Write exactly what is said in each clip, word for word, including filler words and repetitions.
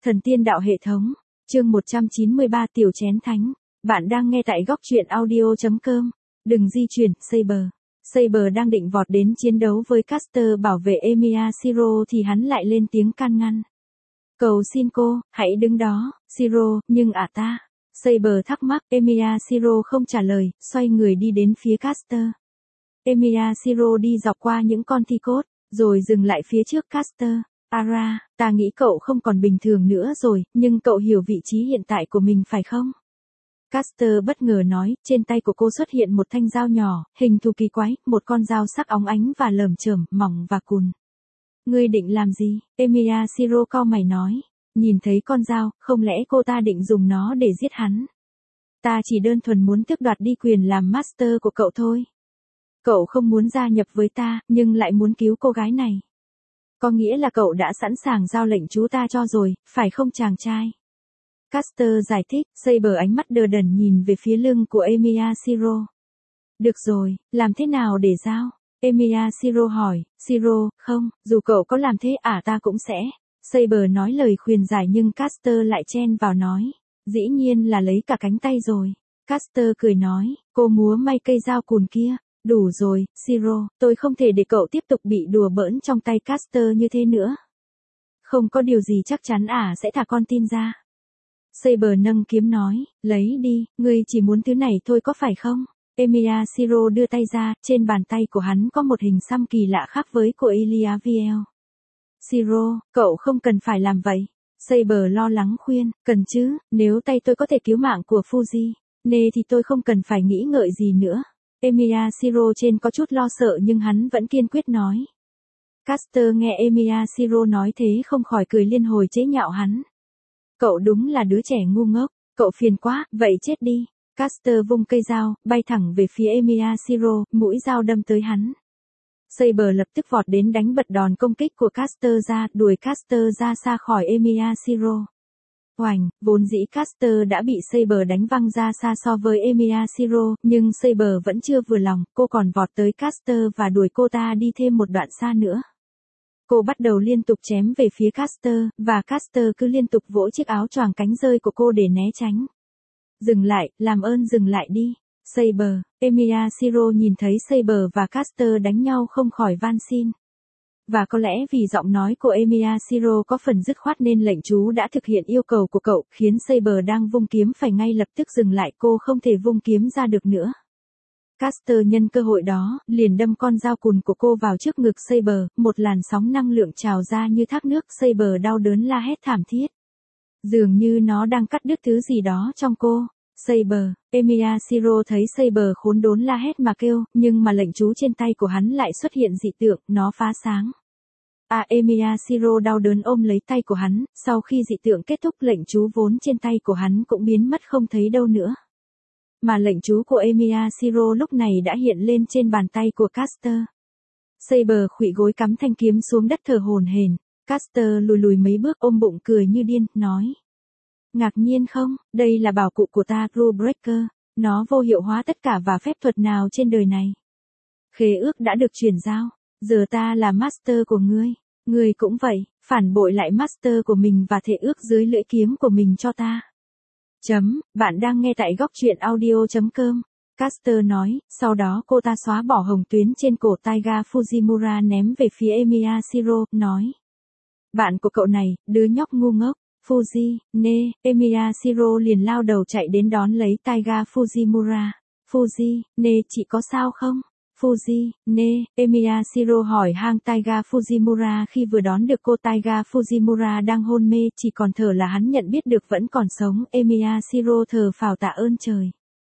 Thần tiên đạo hệ thống, chương một trăm chín mươi ba Tiểu Chén Thánh. Bạn đang nghe tại góc truyện audio chấm com. Đừng di chuyển, Saber. Saber đang định vọt đến chiến đấu với Caster bảo vệ Emiya Shiro thì hắn lại lên tiếng can ngăn. Cầu xin cô, hãy đứng đó, Shiro, nhưng à ta. Saber thắc mắc, Emiya Shiro không trả lời, xoay người đi đến phía Caster. Emiya Shiro đi dọc qua những con thi cốt, rồi dừng lại phía trước Caster. Ara, ta nghĩ cậu không còn bình thường nữa rồi, nhưng cậu hiểu vị trí hiện tại của mình phải không? Caster bất ngờ nói, trên tay của cô xuất hiện một thanh dao nhỏ, hình thù kỳ quái, một con dao sắc óng ánh và lởm chởm, mỏng và cùn. Ngươi định làm gì? Emiya Shiro cau mày nói. Nhìn thấy con dao, không lẽ cô ta định dùng nó để giết hắn? Ta chỉ đơn thuần muốn tước đoạt đi quyền làm master của cậu thôi. Cậu không muốn gia nhập với ta, nhưng lại muốn cứu cô gái này. Có nghĩa là cậu đã sẵn sàng giao lệnh chú ta cho rồi, phải không chàng trai? Caster giải thích, Saber ánh mắt đờ đẫn nhìn về phía lưng của Emiya Shiro. Được rồi, làm thế nào để giao? Emiya Shiro hỏi, Shiro, không, dù cậu có làm thế à ta cũng sẽ. Saber nói lời khuyên giải nhưng Caster lại chen vào nói. Dĩ nhiên là lấy cả cánh tay rồi. Caster cười nói, cô múa may cây dao cùn kia. Đủ rồi, Shiro, tôi không thể để cậu tiếp tục bị đùa bỡn trong tay Caster như thế nữa. Không có điều gì chắc chắn ả sẽ thả con tin ra. Saber nâng kiếm nói, lấy đi, ngươi chỉ muốn thứ này thôi có phải không? Emiya Shiro đưa tay ra, trên bàn tay của hắn có một hình xăm kỳ lạ khác với của Eliaviel. Shiro, cậu không cần phải làm vậy. Saber lo lắng khuyên, cần chứ, nếu tay tôi có thể cứu mạng của Fuji, nè thì tôi không cần phải nghĩ ngợi gì nữa. Emiya Shiro trên có chút lo sợ nhưng hắn vẫn kiên quyết nói. Caster nghe Emiya Shiro nói thế không khỏi cười liên hồi chế nhạo hắn. Cậu đúng là đứa trẻ ngu ngốc, cậu phiền quá, vậy chết đi. Caster vung cây dao, bay thẳng về phía Emiya Shiro, mũi dao đâm tới hắn. Saber lập tức vọt đến đánh bật đòn công kích của Caster ra, đuổi Caster ra xa khỏi Emiya Shiro. Oành, vốn dĩ Caster đã bị Saber đánh văng ra xa so với Emiya Shiro, nhưng Saber vẫn chưa vừa lòng, cô còn vọt tới Caster và đuổi cô ta đi thêm một đoạn xa nữa. Cô bắt đầu liên tục chém về phía Caster, và Caster cứ liên tục vỗ chiếc áo choàng cánh rơi của cô để né tránh. Dừng lại, làm ơn dừng lại đi. Saber, Emiya Shiro nhìn thấy Saber và Caster đánh nhau không khỏi van xin. Và có lẽ vì giọng nói của Emiya Shiro có phần dứt khoát nên lệnh chú đã thực hiện yêu cầu của cậu, khiến Saber đang vung kiếm phải ngay lập tức dừng lại, cô không thể vung kiếm ra được nữa. Caster nhân cơ hội đó, liền đâm con dao cùn của cô vào trước ngực Saber, một làn sóng năng lượng trào ra như thác nước, Saber đau đớn la hét thảm thiết. Dường như nó đang cắt đứt thứ gì đó trong cô. Saber, Emiya Shiro thấy Saber khốn đốn la hét mà kêu, nhưng mà lệnh chú trên tay của hắn lại xuất hiện dị tượng, nó phá sáng. À Emiya Shiro đau đớn ôm lấy tay của hắn, sau khi dị tượng kết thúc lệnh chú vốn trên tay của hắn cũng biến mất không thấy đâu nữa. Mà lệnh chú của Emiya Shiro lúc này đã hiện lên trên bàn tay của Caster. Saber khuỵu gối cắm thanh kiếm xuống đất thở hổn hển. Caster lùi lùi mấy bước ôm bụng cười như điên, nói. Ngạc nhiên không, đây là bảo cụ của ta, Rule Breaker, nó vô hiệu hóa tất cả và phép thuật nào trên đời này. Khế ước đã được chuyển giao, giờ ta là master của ngươi, ngươi cũng vậy, phản bội lại master của mình và thệ ước dưới lưỡi kiếm của mình cho ta. Chấm, bạn đang nghe tại góc truyện audio chấm com. Caster nói, sau đó cô ta xóa bỏ hồng tuyến trên cổ Taiga Fujimura ném về phía Emiya Shiro, nói. Bạn của cậu này, đứa nhóc ngu ngốc. Fuji, nè, Emiya Shiro liền lao đầu chạy đến đón lấy Taiga Fujimura. Fuji, nè, chị có sao không? Fuji, nè, Emiya Shiro hỏi hang Taiga Fujimura khi vừa đón được cô. Taiga Fujimura đang hôn mê, chỉ còn thở là hắn nhận biết được vẫn còn sống. Emiya Shiro thở phào tạ ơn trời.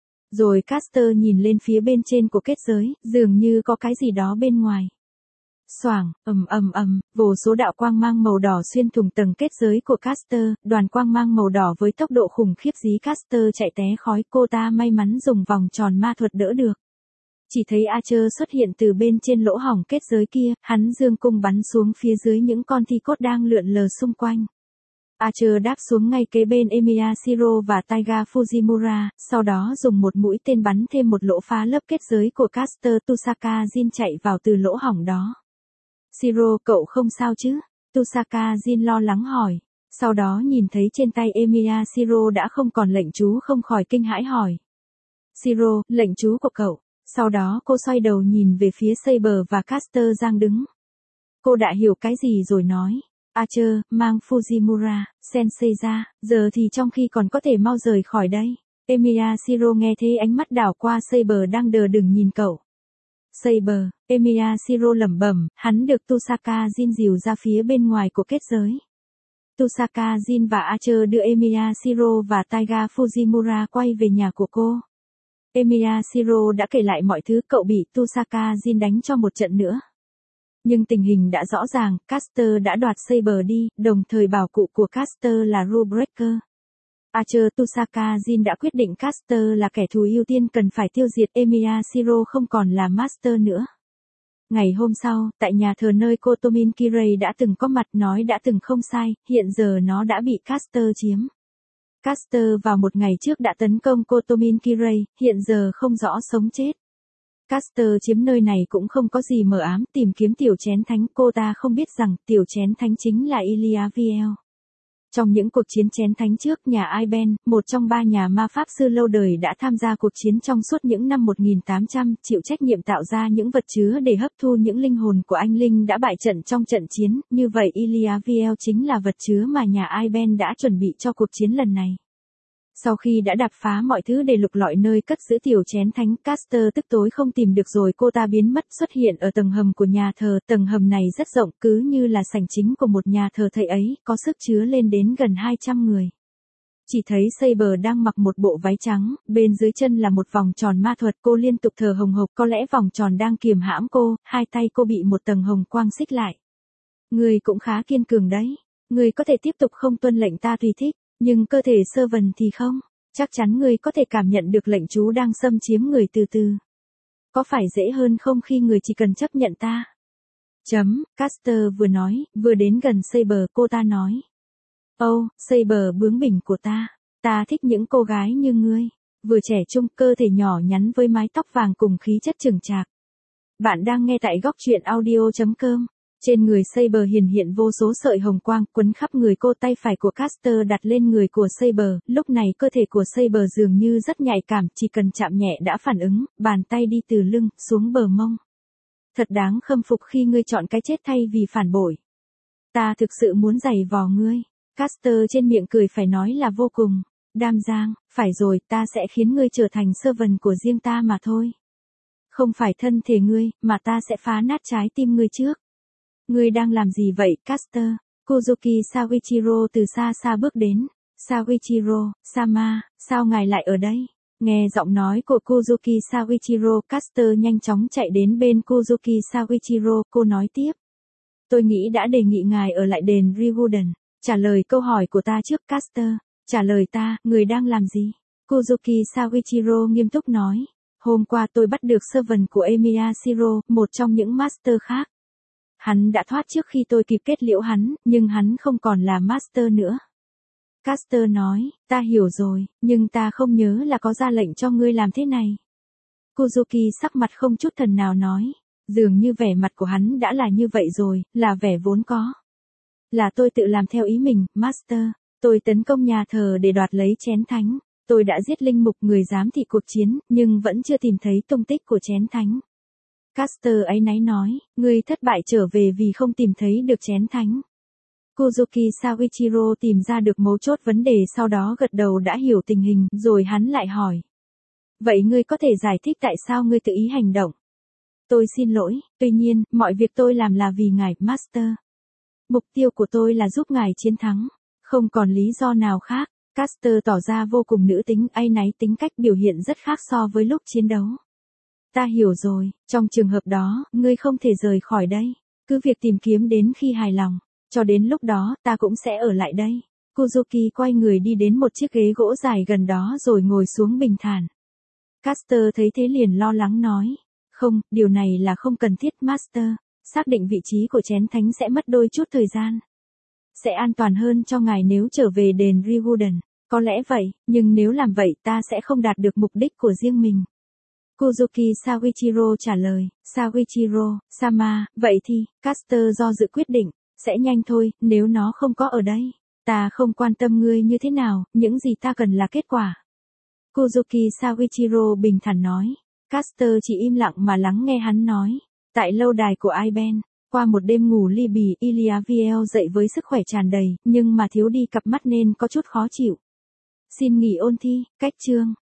Rồi Caster nhìn lên phía bên trên của kết giới, dường như có cái gì đó bên ngoài. Xoảng, ầm ầm ầm, vô số đạo quang mang màu đỏ xuyên thủng tầng kết giới của Caster, đoàn quang mang màu đỏ với tốc độ khủng khiếp dí Caster chạy té khói, cô ta may mắn dùng vòng tròn ma thuật đỡ được. Chỉ thấy Archer xuất hiện từ bên trên lỗ hổng kết giới kia, hắn giương cung bắn xuống phía dưới những con thi cốt đang lượn lờ xung quanh. Archer đáp xuống ngay kế bên Emiya Shiro và Taiga Fujimura, sau đó dùng một mũi tên bắn thêm một lỗ phá lớp kết giới của Caster. Tusaka Jin chạy vào từ lỗ hổng đó. Shiro, cậu không sao chứ? Tusaka Jin lo lắng hỏi. Sau đó nhìn thấy trên tay Emiya Shiro đã không còn lệnh chú không khỏi kinh hãi hỏi. Shiro, lệnh chú của cậu. Sau đó cô xoay đầu nhìn về phía Saber và Caster đang đứng. Cô đã hiểu cái gì rồi nói. Archer, mang Fujimura, Sensei ra, giờ thì trong khi còn có thể mau rời khỏi đây. Emiya Shiro nghe thế ánh mắt đảo qua Saber đang đờ đừng nhìn cậu. Saber, Emiya Shiro lẩm bẩm, hắn được Tusaka Jin dìu ra phía bên ngoài của kết giới. Tusaka Jin và Archer đưa Emiya Shiro và Taiga Fujimura quay về nhà của cô. Emiya Shiro đã kể lại mọi thứ cậu bị Tusaka Jin đánh cho một trận nữa. Nhưng tình hình đã rõ ràng, Caster đã đoạt Saber đi, đồng thời bảo cụ của Caster là Rule Breaker. Archer Tusaka Jin đã quyết định Caster là kẻ thù ưu tiên cần phải tiêu diệt Emiya Shiro không còn là Master nữa. Ngày hôm sau, tại nhà thờ nơi Kotomin Kirei đã từng có mặt nói đã từng không sai, hiện giờ nó đã bị Caster chiếm. Caster vào một ngày trước đã tấn công Kotomin Kirei, hiện giờ không rõ sống chết. Caster chiếm nơi này cũng không có gì mờ ám, tìm kiếm tiểu chén thánh, cô ta không biết rằng tiểu chén thánh chính là Ilia Viel. Trong những cuộc chiến chén thánh trước, nhà Iben, một trong ba nhà ma pháp sư lâu đời đã tham gia cuộc chiến trong suốt những năm một nghìn tám trăm, chịu trách nhiệm tạo ra những vật chứa để hấp thu những linh hồn của anh linh đã bại trận trong trận chiến, như vậy Ilia Viel chính là vật chứa mà nhà Iben đã chuẩn bị cho cuộc chiến lần này. Sau khi đã đập phá mọi thứ để lục lọi nơi cất giữ tiểu chén thánh, Caster tức tối không tìm được rồi cô ta biến mất xuất hiện ở tầng hầm của nhà thờ. Tầng hầm này rất rộng, cứ như là sảnh chính của một nhà thờ thầy ấy, có sức chứa lên đến gần hai trăm người. Chỉ thấy Saber đang mặc một bộ váy trắng, bên dưới chân là một vòng tròn ma thuật, cô liên tục thở hồng hộc, có lẽ vòng tròn đang kiềm hãm cô, hai tay cô bị một tầng hồng quang xích lại. Người cũng khá kiên cường đấy, người có thể tiếp tục không tuân lệnh ta tùy thích. Nhưng cơ thể Servant thì không, chắc chắn người có thể cảm nhận được lệnh chú đang xâm chiếm người từ từ. Có phải dễ hơn không khi người chỉ cần chấp nhận ta? Chấm, Caster vừa nói, vừa đến gần Saber, cô ta nói. Âu, oh, Saber bướng bỉnh của ta, ta thích những cô gái như ngươi, vừa trẻ trung, cơ thể nhỏ nhắn với mái tóc vàng cùng khí chất chững chạc. Bạn đang nghe tại góc truyện audio chấm com. Trên người Saber hiện hiện vô số sợi hồng quang quấn khắp người cô, tay phải của Caster đặt lên người của Saber, lúc này cơ thể của Saber dường như rất nhạy cảm, chỉ cần chạm nhẹ đã phản ứng, bàn tay đi từ lưng, xuống bờ mông. Thật đáng khâm phục khi ngươi chọn cái chết thay vì phản bội. Ta thực sự muốn giày vò ngươi. Caster trên miệng cười phải nói là vô cùng. Đam giang, phải rồi, ta sẽ khiến ngươi trở thành servant của riêng ta mà thôi. Không phải thân thể ngươi, mà ta sẽ phá nát trái tim ngươi trước. Ngươi đang làm gì vậy, Caster? Kuzuki Sawichiro từ xa xa bước đến. Sawichiro, Sama, sao ngài lại ở đây? Nghe giọng nói của Kuzuki Sawichiro, Caster nhanh chóng chạy đến bên Kuzuki Sawichiro, cô nói tiếp. Tôi nghĩ đã đề nghị ngài ở lại đền Ryuden. Trả lời câu hỏi của ta trước, Caster. Trả lời ta, người đang làm gì? Kuzuki Sawichiro nghiêm túc nói. Hôm qua tôi bắt được servant của Emiya Shiro, một trong những master khác. Hắn đã thoát trước khi tôi kịp kết liễu hắn, nhưng hắn không còn là master nữa. Caster nói, ta hiểu rồi, nhưng ta không nhớ là có ra lệnh cho ngươi làm thế này. Kuzuki sắc mặt không chút thần nào nói, dường như vẻ mặt của hắn đã là như vậy rồi, là vẻ vốn có. Là tôi tự làm theo ý mình, master, tôi tấn công nhà thờ để đoạt lấy chén thánh, tôi đã giết linh mục người giám thị cuộc chiến, nhưng vẫn chưa tìm thấy tung tích của chén thánh. Caster áy náy nói, ngươi thất bại trở về vì không tìm thấy được chén thánh. Kuzuki Sawichiro tìm ra được mấu chốt vấn đề, sau đó gật đầu đã hiểu tình hình, rồi hắn lại hỏi. Vậy ngươi có thể giải thích tại sao ngươi tự ý hành động? Tôi xin lỗi, tuy nhiên, mọi việc tôi làm là vì ngài, Master. Mục tiêu của tôi là giúp ngài chiến thắng, không còn lý do nào khác. Caster tỏ ra vô cùng nữ tính, áy náy, tính cách biểu hiện rất khác so với lúc chiến đấu. Ta hiểu rồi, trong trường hợp đó, ngươi không thể rời khỏi đây. Cứ việc tìm kiếm đến khi hài lòng. Cho đến lúc đó, ta cũng sẽ ở lại đây. Kuzuki quay người đi đến một chiếc ghế gỗ dài gần đó rồi ngồi xuống bình thản. Caster thấy thế liền lo lắng nói. Không, điều này là không cần thiết, Master. Xác định vị trí của chén thánh sẽ mất đôi chút thời gian. Sẽ an toàn hơn cho ngài nếu trở về đền Ryuden. Có lẽ vậy, nhưng nếu làm vậy ta sẽ không đạt được mục đích của riêng mình. Kuzuki Sawichiro trả lời. Sawichiro, Sama, vậy thì, Caster do dự quyết định. Sẽ nhanh thôi, nếu nó không có ở đây. Ta không quan tâm ngươi như thế nào, những gì ta cần là kết quả. Kuzuki Saichiro bình thản nói. Caster chỉ im lặng mà lắng nghe hắn nói. Tại lâu đài của Aiben, qua một đêm ngủ ly bì, Iliaviel dậy với sức khỏe tràn đầy, nhưng mà thiếu đi cặp mắt nên có chút khó chịu. Xin nghỉ ôn thi, cách chương.